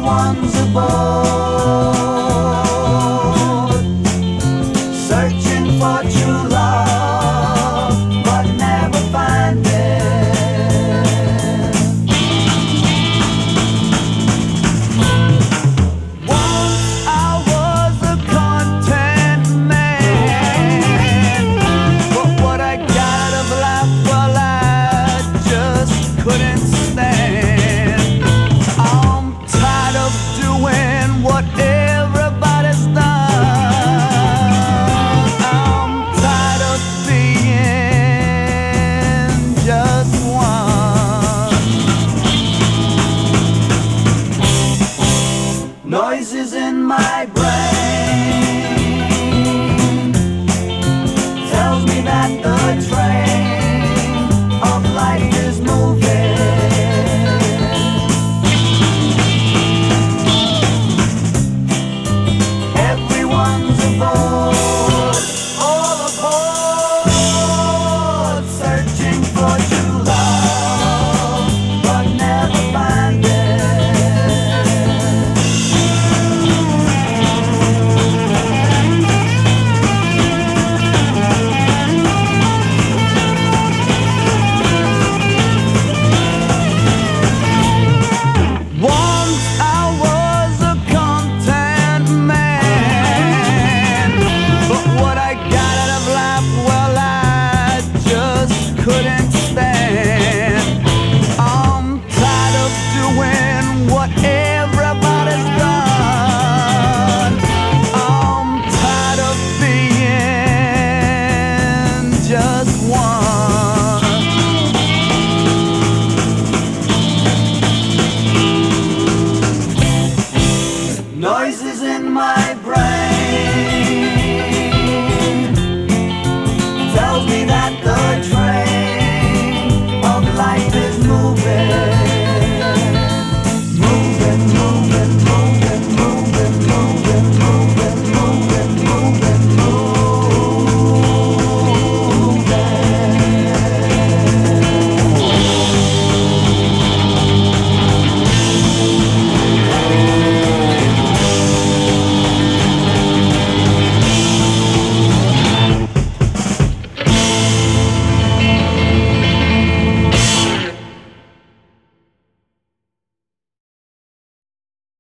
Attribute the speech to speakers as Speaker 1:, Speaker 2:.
Speaker 1: Everyone's aboard, searching for true love, but never find it. Once I was a content man, but what I got out of life, well, I just couldn't stand. I'm tired of doing what everybody's done. I'm tired of being just one. Noises in my brain tells me that the train of life is moving. Everyone's aboard, all aboard, searching for true love, but never find it. Once I was a content man, but what I got out of life, well, I just couldn't stand. I'm tired of doing